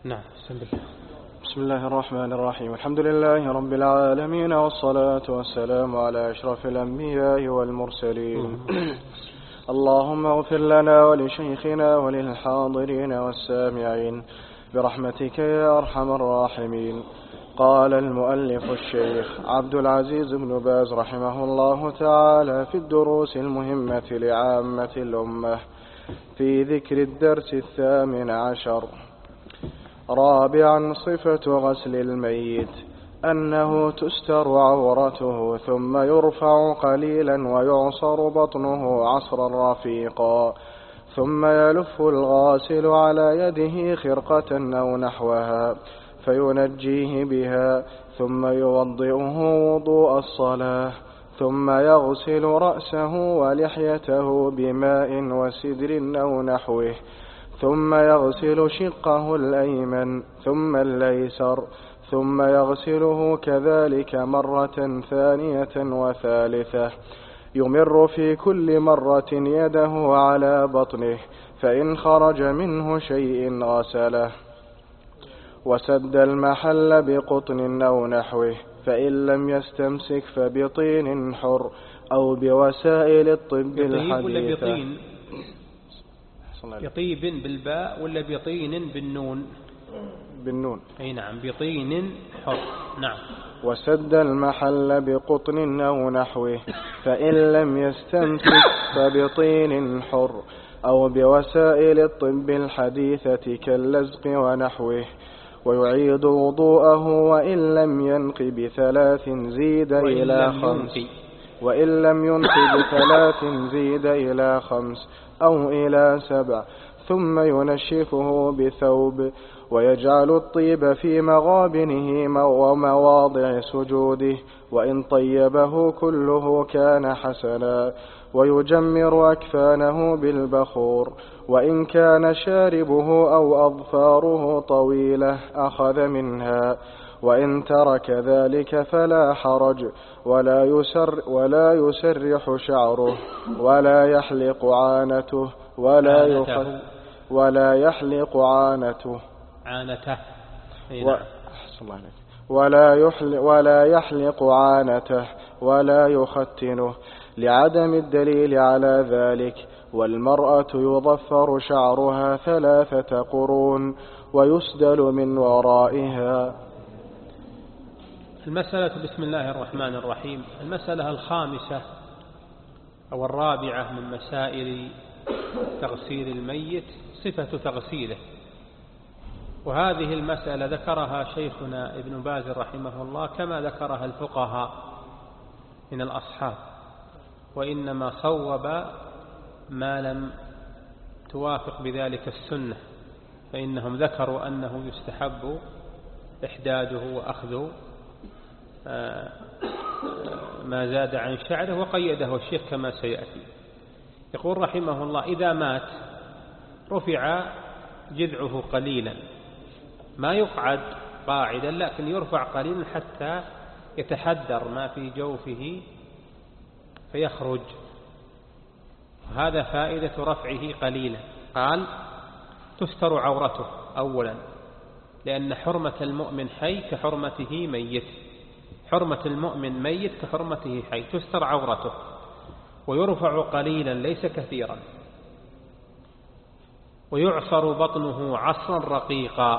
نعم. بسم الله الرحمن الرحيم. الحمد لله رب العالمين، والصلاة والسلام على أشرف الأنبياء والمرسلين. اللهم اغفر لنا ولشيخنا وللحاضرين والسامعين برحمتك يا أرحم الراحمين. قال المؤلف الشيخ عبد العزيز بن باز رحمه الله تعالى في الدروس المهمة لعامة الأمة في ذكر الدرس 18: رابعا، صفة غسل الميت أنه تستر عورته ثم يرفع قليلا ويعصر بطنه عصرا رفيقا، ثم يلف الغاسل على يده خرقة أو نحوها فينجيه بها، ثم يوضئه وضوء الصلاة، ثم يغسل رأسه ولحيته بماء وسدر أو نحوه، ثم يغسل شقه الأيمن ثم الأيسر، ثم يغسله كذلك مرة ثانية وثالثة، يمر في كل مرة يده على بطنه، فإن خرج منه شيء غسله، وسد المحل بقطن أو نحوه، فإن لم يستمسك فبطين حر أو بوسائل الطب الحديثة. بطيب بالباء ولا بطين بالنون؟ بالنون. أي نعم، بطين حر. نعم. وسد المحل بقطن أو نحوه، فإن لم يستمسك فبطين حر أو بوسائل الطب الحديثة كاللزق ونحوه، ويعيد وضوءه وإن لم ينق بثلاث زيد إلى 5، وإن لم ينق بثلاث زيد إلى 5 أو إلى 7، ثم ينشفه بثوب، ويجعل الطيب في مغابنه ومواضع سجوده، وإن طيبه كله كان حسنا، ويجمر أكفانه بالبخور، وإن كان شاربه أو أظفاره طويلة أخذ منها، وإن ترك ذلك فلا حرج، ولا يسرح شعره، ولا يحلق عانته، ولا يحلق عانته، ولا يحلق عانته، ولا يختنه لعدم الدليل على ذلك. والمرأة يضفر شعرها 3 قرون ويسدل من ورائها. المسألة بسم الله الرحمن الرحيم. المسألة الخامسة أو الرابعة من مسائل تغسيل الميت صفة تغسيله. وهذه المسألة ذكرها شيخنا ابن باز رحمه الله كما ذكرها الفقهاء من الأصحاب، وإنما صوب ما لم توافق بذلك السنة، فإنهم ذكروا أنه يستحب إحداده وأخذ ما زاد عن شعره، وقيده الشيخ كما سيأتي. يقول رحمه الله: إذا مات رفع جذعه قليلا، ما يقعد قاعدا لكن يرفع قليلا حتى يتحدر ما في جوفه فيخرج. هذا فائدة رفعه قليلا. قال: تستر عورته أولا، لأن حرمة المؤمن حي كحرمته ميت، حرمة المؤمن ميت كحرمته حي، تستر عورته، ويرفع قليلا ليس كثيرا، ويعصر بطنه عصرا رقيقا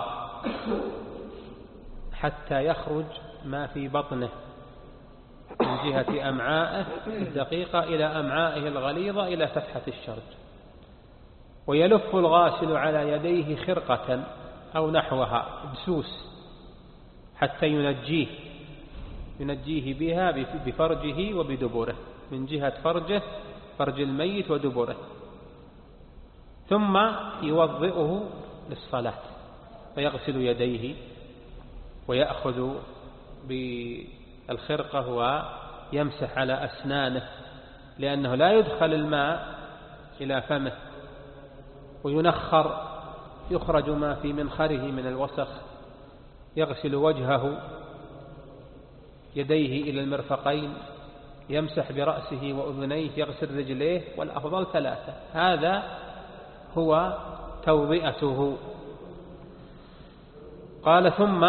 حتى يخرج ما في بطنه من جهة أمعائه الدقيقة إلى أمعائه الغليظة إلى فتحة الشرج. ويلف الغاسل على يديه خرقة أو نحوها بسوس حتى ينجيه بها بفرجه وبدبره، من جهة فرجه فرج الميت ودبره، ثم يوضئه للصلاة، فيغسل يديه ويأخذ بالخرقة ويمسح على أسنانه، لأنه لا يدخل الماء إلى فمه، وينخر يخرج ما في منخره من الوسخ. يغسل وجهه، يديه إلى المرفقين، يمسح برأسه وأذنيه، يغسل رجليه، والأفضل 3. هذا هو توضئته. قال ثم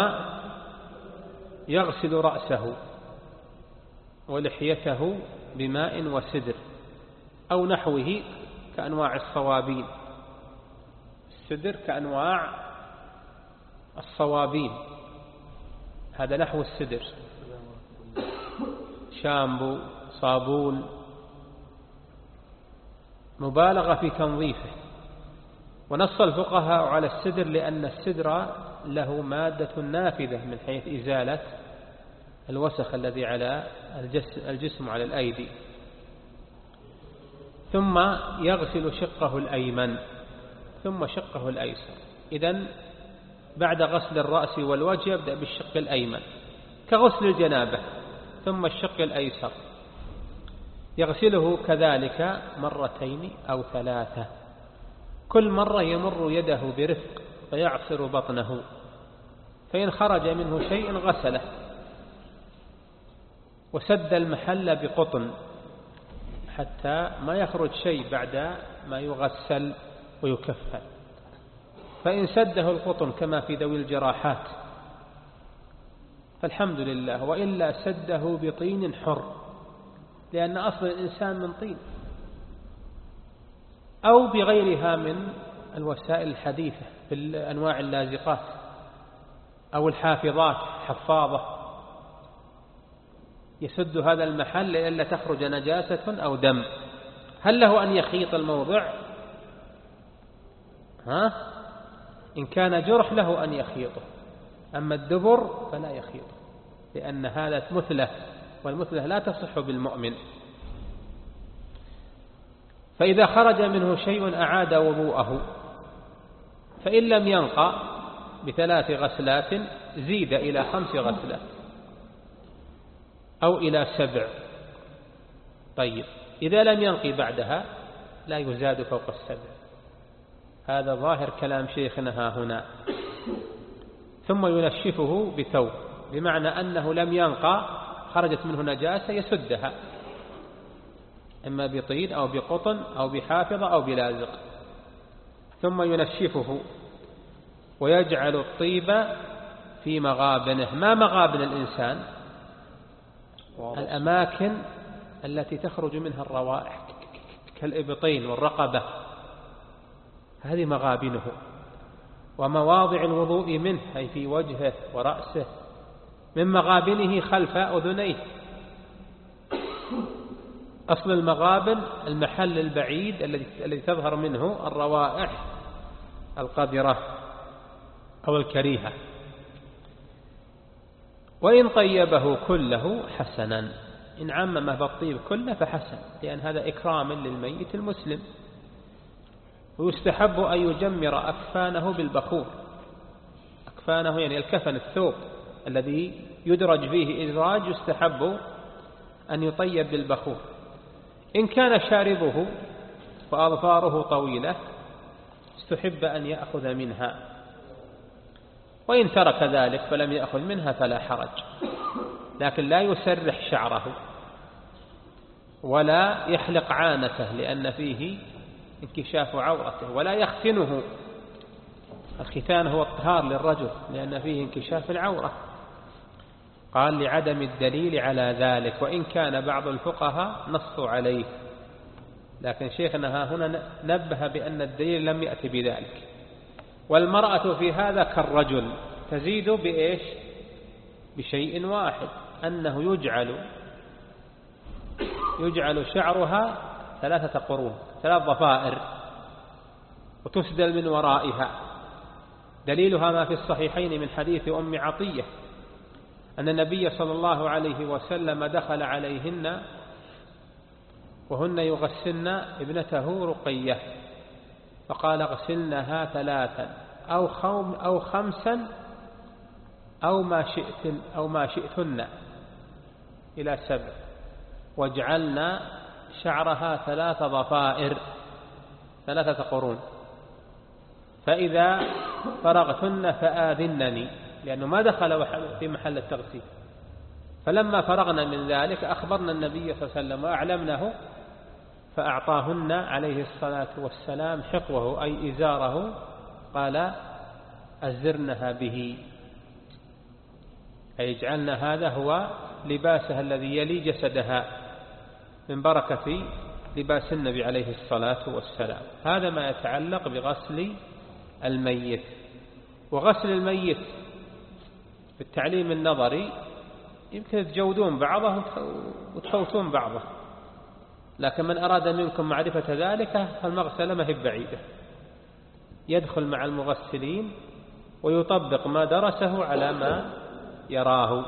يغسل رأسه ولحيته بماء وسدر أو نحوه كأنواع الصوابين. السدر كأنواع الصوابين، هذا نحو السدر، شامبو، صابون، مبالغة في تنظيفه. ونص الفقهاء على السدر لأن السدر له مادة نافذة من حيث إزالة الوسخ الذي على الجسم على الأيدي. ثم يغسل شقه الأيمن ثم شقه الأيسر. إذن بعد غسل الرأس والوجه يبدأ بالشق الأيمن كغسل الجنابة، ثم الشق الأيسر يغسله كذلك مرتين أو ثلاثة، كل مرة يمر يده برفق فيعصر بطنه، فإن خرج منه شيء غسله وسد المحل بقطن حتى ما يخرج شيء بعد ما يغسل ويكفل. فإن سده القطن كما في ذوي الجراحات فالحمد لله، وإلا سده بطين حر، لأن أصل الإنسان من طين، أو بغيرها من الوسائل الحديثة بالأنواع اللازقات أو الحافظات، حفاظة يسد هذا المحل لئلا تخرج نجاسة أو دم. هل له أن يخيط الموضع؟ إن كان جرح له أن يخيطه، أما الدبر فلا يخيطه، لأن هذا مثلة، والمثلة لا تصح بالمؤمن. فإذا خرج منه شيء أعاد وضوءه، فإن لم ينقى ب3 غسلات زيد إلى 5 غسلات أو إلى 7. طيب إذا لم ينقي بعدها لا يزاد فوق 7. هذا ظاهر كلام شيخنا ها هنا. ثم ينشفه بثوب، بمعنى أنه لم ينقى، خرجت منه نجاسة يسدها إما بطين أو بقطن أو بحافظة أو بلازق. ثم ينشفه ويجعل الطيب في مغابنه. ما مغابن الإنسان؟ الأماكن التي تخرج منها الروائح كالإبطين والرقبة، هذه مغابنه. ومواضع الوضوء منه أي في وجهه ورأسه، من مغابنه خلف أذنيه. أصل المغابن المحل البعيد الذي تظهر منه الروائح القذرة أو الكريهة. وإن طيبه كله حسنا، إن عممه بالطيب كله فحسن، لأن هذا إكرام للميت المسلم. ويستحب أن يجمر أكفانه بالبخور. أكفانه يعني الكفن، الثوب الذي يدرج فيه إدراج، يستحب أن يطيب بالبخور. إن كان شاربه وأظفاره طويلة استحب أن يأخذ منها، وإن ترك ذلك فلم يأخذ منها فلا حرج. لكن لا يسرح شعره ولا يحلق عانته، لأن فيه انكشاف عورته، ولا يختنه. الختان هو الطهار للرجل لأن فيه انكشاف العورة. قال لعدم الدليل على ذلك، وإن كان بعض الفقهاء نصوا عليه، لكن شيخنا ها هنا نبه بأن الدليل لم يأتي بذلك. والمرأة في هذا كالرجل، تزيد بإيش؟ بشيء واحد، أنه يجعل شعرها 3 قرون، 3 ضفائر، وتسدل من ورائها. دليلها ما في الصحيحين من حديث أم عطية أن النبي صلى الله عليه وسلم دخل عليهن وهن يغسلن ابنته رقية، فقال اغسلنها 3 أو 5 أو ما شئتن إلى 7، واجعلنا شعرها 3 ضفائر، 3 قرون، فإذا فرغتن فآذنني، لأنه ما دخل في محل التغسيل. فلما فرغنا من ذلك أخبرنا النبي صلى الله عليه وسلم وأعلمناه، فأعطاهن عليه الصلاة والسلام حقوه أي إزاره، قال أزرنها به أي يجعلنا هذا هو لباسها الذي يلي جسدها من بركة لباس النبي عليه الصلاة والسلام. هذا ما يتعلق بغسل الميت. وغسل الميت بالتعليم النظري يمكن تجودون بعضه وتفوتون بعضه، لكن من أراد منكم معرفة ذلك فالمغسلة ما هي بعيدة، يدخل مع المغسلين ويطبق ما درسه على ما يراه.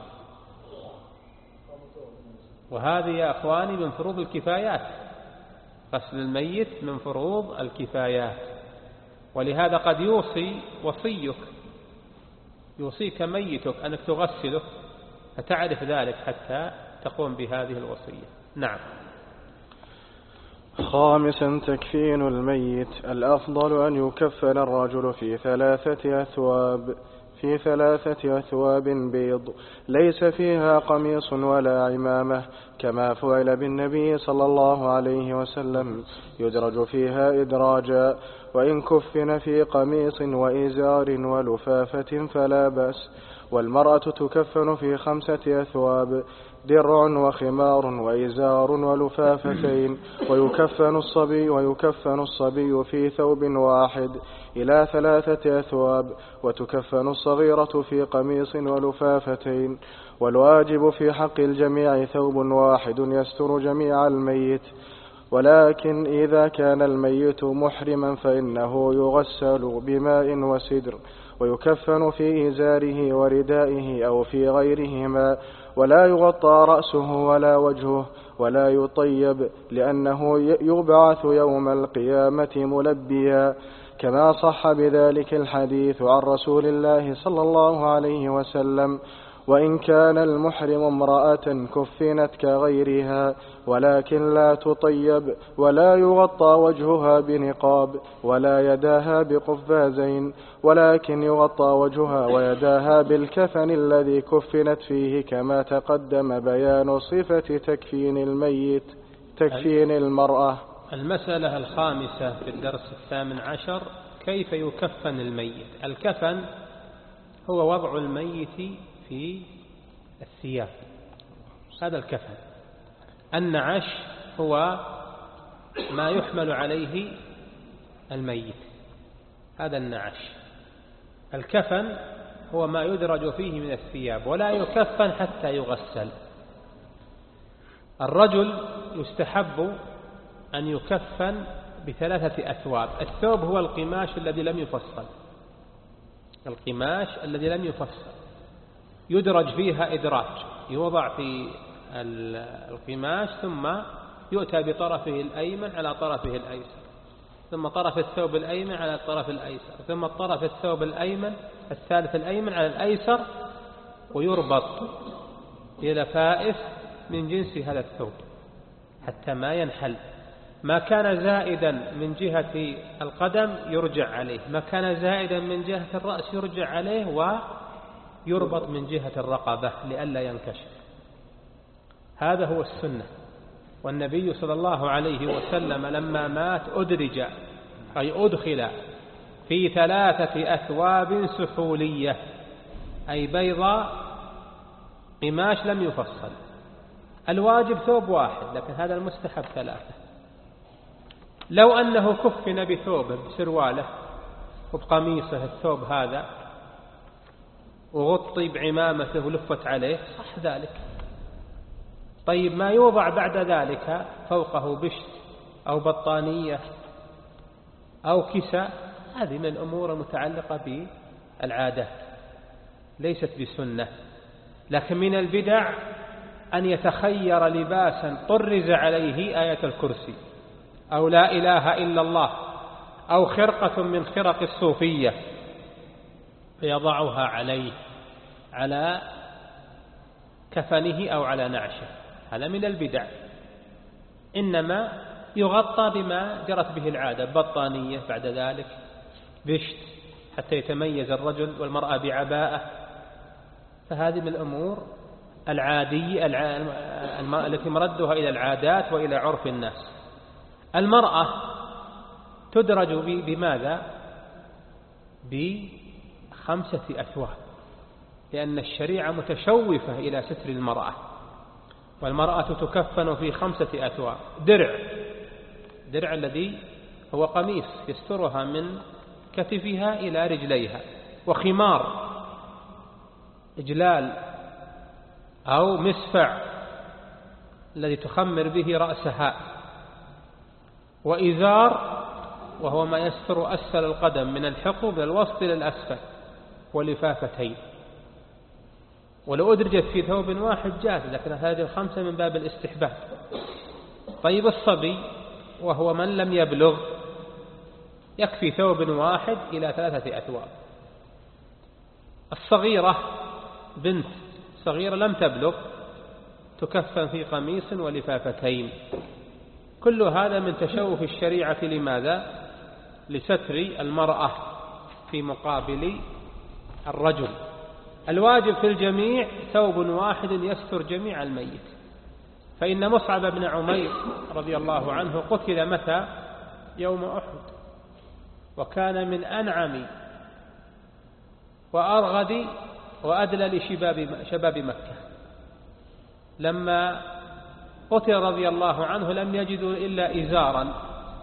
وهذه يا أخواني من فروض الكفايات، غسل الميت من فروض الكفايات. ولهذا قد يوصيك ميتك أنك تغسله، فتعرف ذلك حتى تقوم بهذه الوصية. نعم. خامسا تكفين الميت. الأفضل أن يكفن الرجل في 3 أثواب بيض ليس فيها قميص ولا عمامة، كما فعل بالنبي صلى الله عليه وسلم، يدرج فيها إدراجا. وإن كفن في قميص وإزار ولفافة فلا بأس. والمرأة تكفن في 5 أثواب، درع وخمار وإزار ولفافتين. ويكفن الصبي في ثوب واحد إلى 3 أثواب، وتكفن الصغيرة في قميص ولفافتين. والواجب في حق الجميع ثوب واحد يستر جميع الميت. ولكن إذا كان الميت محرما فإنه يغسل بماء وسدر، ويكفن في إزاره وردائه أو في غيرهما، ولا يغطى رأسه ولا وجهه، ولا يطيب، لأنه يبعث يوم القيامة ملبيا، كما صح بذلك الحديث عن رسول الله صلى الله عليه وسلم. وإن كان المحرم امرأة كفنت كغيرها، ولكن لا تطيب، ولا يغطى وجهها بنقاب، ولا يداها بقفازين، ولكن يغطى وجهها ويداها بالكفن الذي كفنت فيه، كما تقدم بيان صفة تكفين الميت. تكفين المرأة. المسألة الخامسة في الدرس 18 كيف يكفن الميت. الكفن هو وضع الميت في الثياب، هذا الكفن. النعش هو ما يحمل عليه الميت، هذا النعش. الكفن هو ما يدرج فيه من الثياب، ولا يكفن حتى يغسل. الرجل يستحب أن يكفن ب3 أثواب. الثوب هو القماش الذي لم يفصل، القماش الذي لم يفصل يدرج فيها إدراج، يوضع في القماش ثم يؤتى بطرفه الأيمن على طرفه الأيسر، ثم طرف الثوب الأيمن على الطرف الأيسر، ثم طرف الثوب الأيمن الثالث الأيمن على الأيسر، ويربط إلى فائف من جنس هذا الثوب حتى ما ينحل. ما كان زائدا من جهة القدم يرجع عليه، ما كان زائدا من جهة الرأس يرجع عليه، ويربط من جهة الرقبة لئلا ينكشف. هذا هو السنة. والنبي صلى الله عليه وسلم لما مات أدرج أي أدخل في 3 أثواب سحولية، أي بيضاء قماش لم يفصل. الواجب ثوب واحد، لكن هذا المستحب 3. لو أنه كفن بثوبه بسرواله وبقميصه الثوب هذا وغطي بعمامته ولفت عليه صح ذلك. طيب ما يوضع بعد ذلك فوقه بشت أو بطانية أو كساء، هذه من الأمور المتعلقة بالعادات ليست بسنة. لكن من البدع أن يتخير لباسا طرز عليه آية الكرسي أو لا إله إلا الله أو خرقة من خرق الصوفية فيضعها عليه على كفنه أو على نعشه، هذا من البدع. إنما يغطى بما جرت به العادة، بطانية بعد ذلك بشت حتى يتميز الرجل، والمرأة بعباءة. فهذه من الأمور العادية التي مردها إلى العادات وإلى عرف الناس. المرأة تدرج بماذا؟ ب5 أثواب لأن الشريعة متشوفة إلى ستر المرأة، والمرأة تكفن في 5 أثواب: درع الذي هو قميص يسترها من كتفها إلى رجليها، وخمار إجلال أو مسفع الذي تخمر به رأسها، وإزار وهو ما يستر أسفل القدم من الحقوب من الوسط إلى الأسفل، ولفافتين. ولو أدرجت في ثوب واحد جاز، لكن هذه 5 من باب الاستحباب. طيب الصبي وهو من لم يبلغ يكفي ثوب واحد إلى 3 أثواب. الصغيرة بنت صغيرة لم تبلغ تكفن في قميص ولفافتين. كل هذا من تشوف الشريعة. لماذا؟ لستر المرأة في مقابل الرجل. الواجب في الجميع ثوب واحد يستر جميع الميت، فإن مصعب بن عمير رضي الله عنه قتل متى؟ يوم أحد، وكان من أنعم وأرغد وأدلى لشباب مكة. لما قتل رضي الله عنه لم يجدوا إلا إزارا،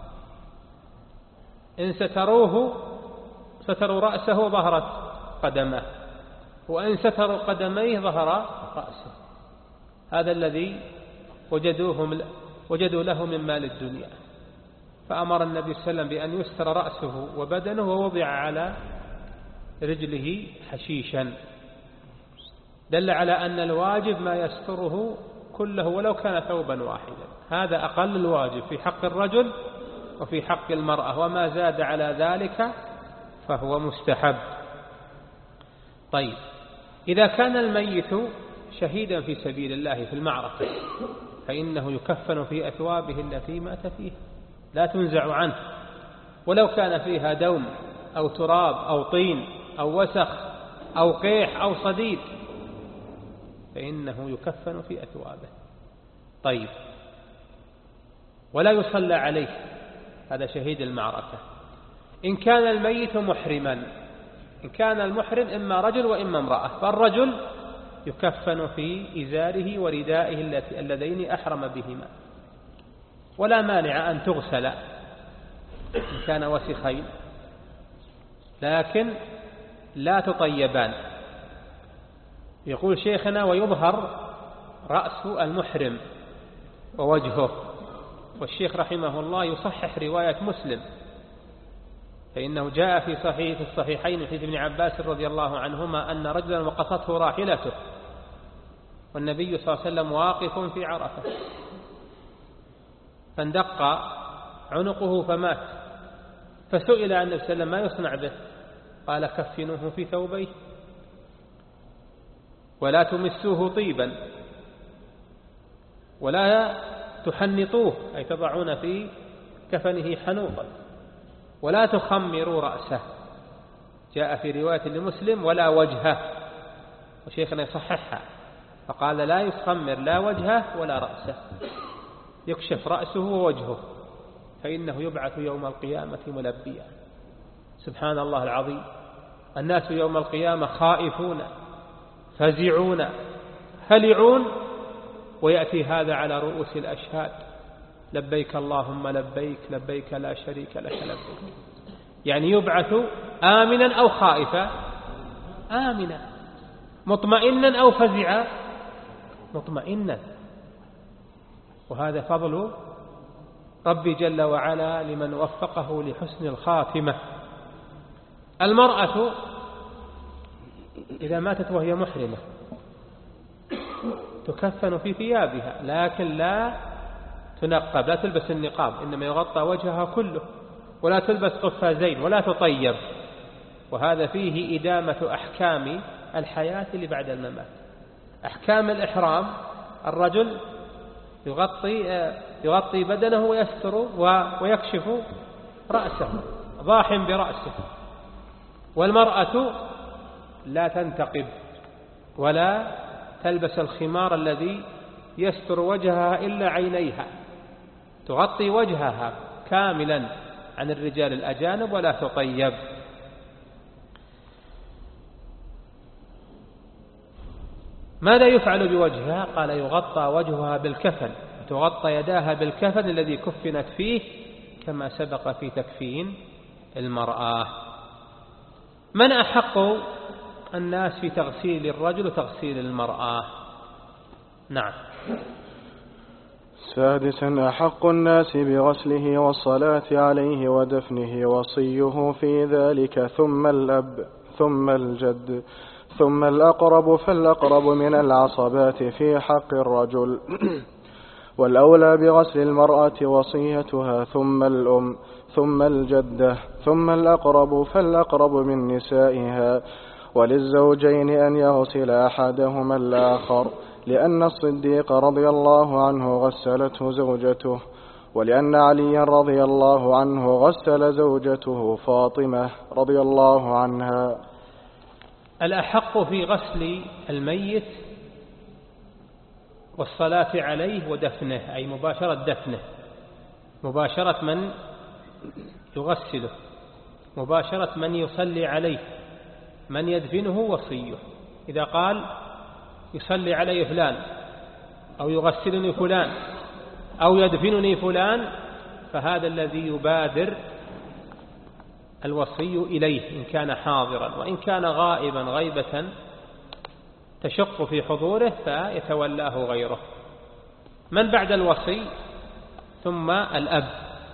إن ستروه ستروا رأسه وظهرت قدمه، وإن ستروا قدميه ظهر رأسه. هذا الذي وجدوا له من مال الدنيا. فأمر النبي صلى الله عليه وسلم بأن يستر رأسه وبدنه، ووضع على رجله حشيشا، دل على أن الواجب ما يستره كله ولو كان ثوبا واحدا. هذا أقل الواجب في حق الرجل وفي حق المرأة، وما زاد على ذلك فهو مستحب. طيب، إذا كان الميت شهيدا في سبيل الله في المعركة فإنه يكفن في أثوابه التي مات فيها، لا تنزع عنه، ولو كان فيها دوم أو تراب أو طين أو وسخ أو قيح أو صديد فإنه يكفن في أثوابه. طيب، ولا يصلى عليه، هذا شهيد المعركة. إن كان الميت محرما، إن كان المحرم إما رجل وإما امرأة، فالرجل يكفن في إزاره وردائه اللذين أحرم بهما، ولا مانع أن تغسل إن كان وسخين، لكن لا تطيبان. يقول شيخنا: ويظهر رأس المحرم ووجهه. والشيخ رحمه الله يصحح رواية مسلم، فإنه جاء في الصحيحين من حديث ابن عباس رضي الله عنهما أن رجلا وقصته راحلته والنبي صلى الله عليه وسلم واقف في عرفة، فاندق عنقه فمات، فسئل عن النبي صلى الله عليه وسلم: ما يصنع به؟ قال: كفنوه في ثوبيه ولا تمسوه طيبا ولا تحنطوه، أي تضعون في كفنه حنوطا، ولا تخمروا رأسه. جاء في رواية لمسلم: ولا وجهه، وشيخنا يصححها فقال: لا يخمر لا وجهه ولا رأسه، يكشف رأسه ووجهه، فإنه يبعث يوم القيامة ملبيا. سبحان الله العظيم، الناس يوم القيامة خائفون فزعون هلعون، ويأتي هذا على رؤوس الأشهاد: لبيك اللهم لبيك، لبيك لا شريك لك لبيك. يعني يبعث آمنا أو خائفا؟ آمنا. مطمئنا أو فزعا؟ مطمئنا. وهذا فضل ربي جل وعلا لمن وفقه لحسن الخاتمة. المرأة إذا ماتت وهي محرمة تكفن في ثيابها، لكن لا تنقب، لا تلبس النقاب، إنما يغطى وجهها كله، ولا تلبس قفازين، ولا تطيب. وهذا فيه إدامة أحكام الحياة اللي بعد الممات. أحكام الإحرام: الرجل يغطي بدنه ويستر ويكشف رأسه ضاحٍ برأسه، والمرأة لا تنتقب ولا تلبس الخمار الذي يستر وجهها إلا عينيها، تغطي وجهها كاملا عن الرجال الأجانب، ولا تطيب. ماذا يفعل بوجهها؟ قال يغطى وجهها بالكفن، تغطى يداها بالكفن الذي كفنت فيه كما سبق في تكفين المرأة. من أحق الناس في تغسيل الرجل وتغسيل المرأة؟ نعم. سادسا أحق الناس بغسله والصلاة عليه ودفنه وصيه في ذلك ثم الأب ثم الجد ثم الأقرب فالأقرب من العصبات في حق الرجل والأولى بغسل المرأة وصيتها ثم الأم ثم الجدة ثم الأقرب فالأقرب من نسائها، وللزوجين أن يغسل أحدهما الآخر، لأن الصديق رضي الله عنه غسلته زوجته، ولأن علي رضي الله عنه غسل زوجته فاطمة رضي الله عنها. الأحق في غسل الميت والصلاة عليه ودفنه، أي مباشرة دفنه، مباشرة من يغسله، مباشرة من يصلي عليه، من يدفنه وصيه. إذا قال يصلي علي فلان أو يغسلني فلان أو يدفنني فلان، فهذا الذي يبادر الوصي إليه إن كان حاضرا، وإن كان غائبا غيبة تشق في حضوره فيتولاه غيره. من بعد الوصي؟ ثم الأب،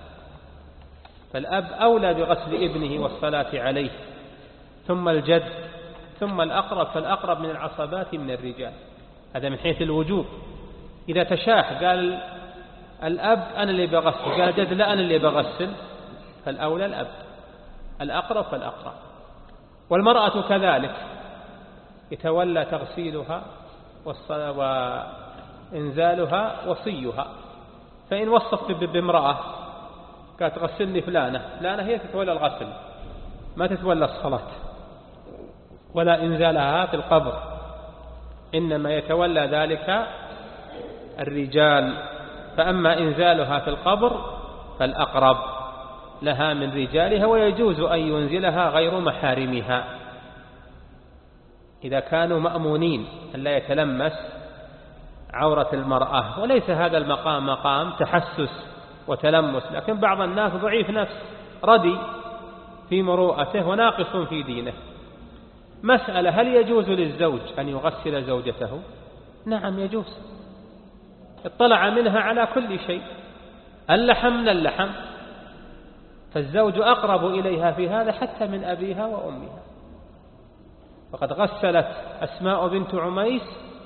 فالأب أولى بغسل ابنه والصلاة عليه، ثم الجد، ثم الأقرب، فالأقرب من العصبات من الرجال. هذا من حيث الوجوب. إذا تشاح قال الأب أنا اللي بغسل، قال الجد لا أنا اللي بغسل، فالأولى الأب، الأقرب فالأقرب. والمرأة كذلك يتولى تغسيلها وإنزالها وصيها. فإن وصف بامرأة قالت تغسلني فلانة، فلانة هي تتولى الغسل، ما تتولى الصلاة ولا إنزالها في القبر، إنما يتولى ذلك الرجال. فأما إنزالها في القبر فالأقرب لها من رجالها، ويجوز أن ينزلها غير محارمها إذا كانوا مأمونين أن لا يتلمس عورة المرأة. وليس هذا المقام مقام تحسس وتلمس، لكن بعض الناس ضعيف نفس ردي في مروءته وناقص في دينه. مسألة: هل يجوز للزوج أن يغسل زوجته؟ نعم يجوز، اطلع منها على كل شيء، اللحم من اللحم، فالزوج أقرب إليها في هذا حتى من أبيها وأمها. فقد غسلت أسماء بنت عميس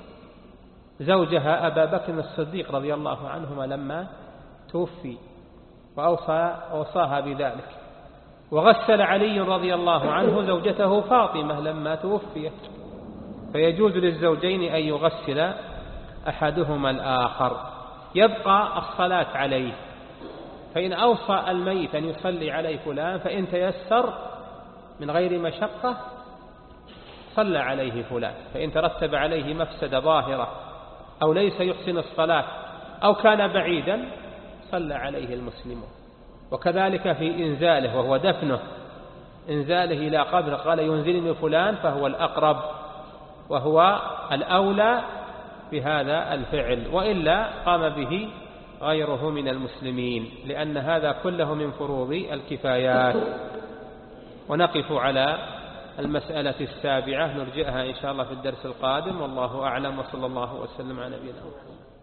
زوجها أبا بكر الصديق رضي الله عنهما لما توفي، وأوصاها بذلك. وغسل علي رضي الله عنه زوجته فاطمة لما توفيت. فيجوز للزوجين أن يغسل أحدهما الآخر. يبقى الصلاة عليه، فإن أوصى الميت أن يصلي عليه فلان فإن تيسر من غير مشقة صلى عليه فلان، فإن ترتب عليه مفسدة ظاهرة أو ليس يحسن الصلاة أو كان بعيدا صلى عليه المسلمون. وكذلك في إنزاله وهو دفنه، إنزاله إلى قبر قال ينزلني فلان، فهو الأقرب وهو الأولى بهذا الفعل، وإلا قام به غيره من المسلمين، لأن هذا كله من فروض الكفايات. ونقف على المسألة السابعة، نرجئها إن شاء الله في الدرس القادم، والله أعلم، وصلى الله وسلم على نبينا محمد.